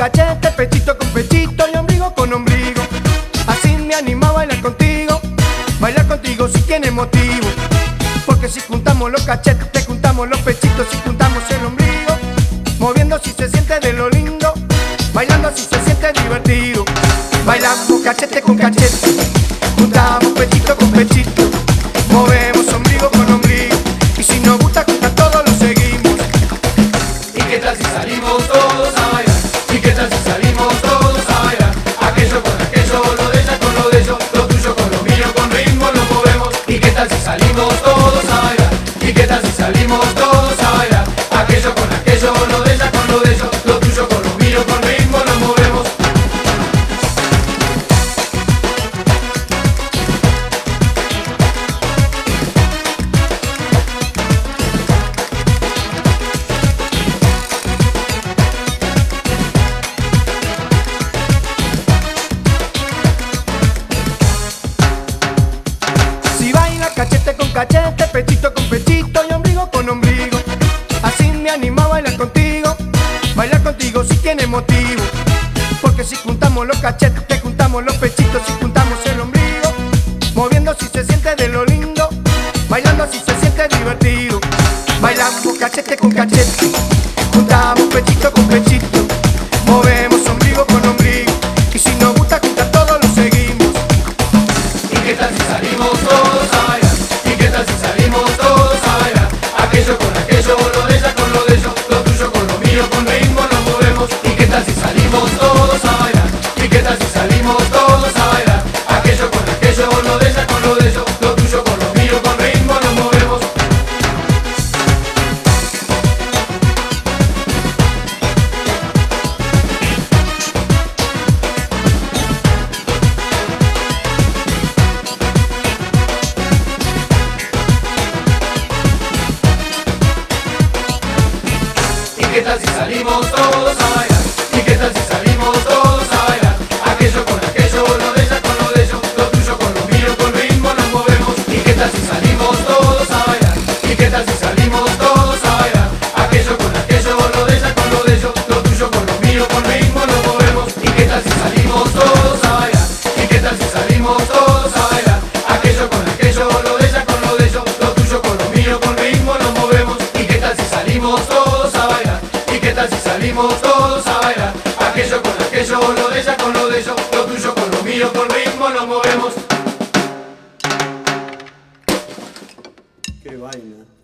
cachete, pechito con pechito y ombligo con ombligo. Así me animo a bailar contigo si tiene motivo. Porque si juntamos los cachetes, juntamos los pechitos y juntamos el ombligo. Moviendo si se siente de lo lindo, bailando si se siente divertido. Bailamos cachete con cachete, juntamos pechito con pechito, movemos ombligo con ombligo. Y si nos gusta juntar todo lo seguimos. ¿Y qué tal si salimos todos a bailar? ¿Y qué tal si salimos todos a bailar? Aquello con aquello, lo de ella con lo de ellos, lo tuyo con lo mío, con ritmo lo movemos. ¿Y qué tal si salimos todos a bailar? ¿Y qué tal si salimos todos a bailar? Aquello con aquello, lo de ella con lo de ellos, lo tuyo con lo mío, con ritmo lo movemos. Si baila cachete con cachete, pechito con pechito y ombligo con ombligo. Así me animo a bailar contigo si tiene motivo. Porque si juntamos los cachetes, juntamos los pechitos y juntamos el ombligo. Moviendo si se siente de lo lindo, bailando si se siente divertido. Bailamos cachete con cachete, juntamos pechito con pechito, movemos ombligo con ombligo. Y si nos gusta juntar todo lo seguimos. ¿Y qué tal si salimos todos a bailar? ¿Y qué tal si salimos todos a bailar? Aquello con aquello, lo de ella con lo de ellos, lo tuyo con lo mío, con ritmo lo movemos. ¿Y qué tal si salimos todos a bailar? ¿Y qué tal si salimos todos a bailar? Aquello con aquello, lo de ella con lo de ellos, lo tuyo con lo mío, con ritmo lo movemos. ¿Y qué tal si salimos todos a bailar? ¿Y qué tal si salimos todos a bailar? Aquello con aquello, lo de ella con lo de ellos, lo tuyo con lo mío, con ritmo nos movemos. ¿Y qué tal si salimos todos a bailar? ¿Y qué tal si salimos todos a bailar? Aquello con aquello, lo de ella con lo de ellos, lo tuyo con lo mío, con ritmo nos movemos. ¿Y qué tal si salimos todos a bailar? ¿Y qué tal si salimos todos a bailar? Aquello con aquello, lo de ella con lo de ellos, lo tuyo con lo mío, con ritmo nos movemos. ¿Y qué tal si salimos todos a bailar? ¿Y qué tal si salimos todos a bailar? Aquello con aquello, lo de ella con lo de ellos, lo tuyo con lo mío, con ritmo nos movemos. Qué vaina.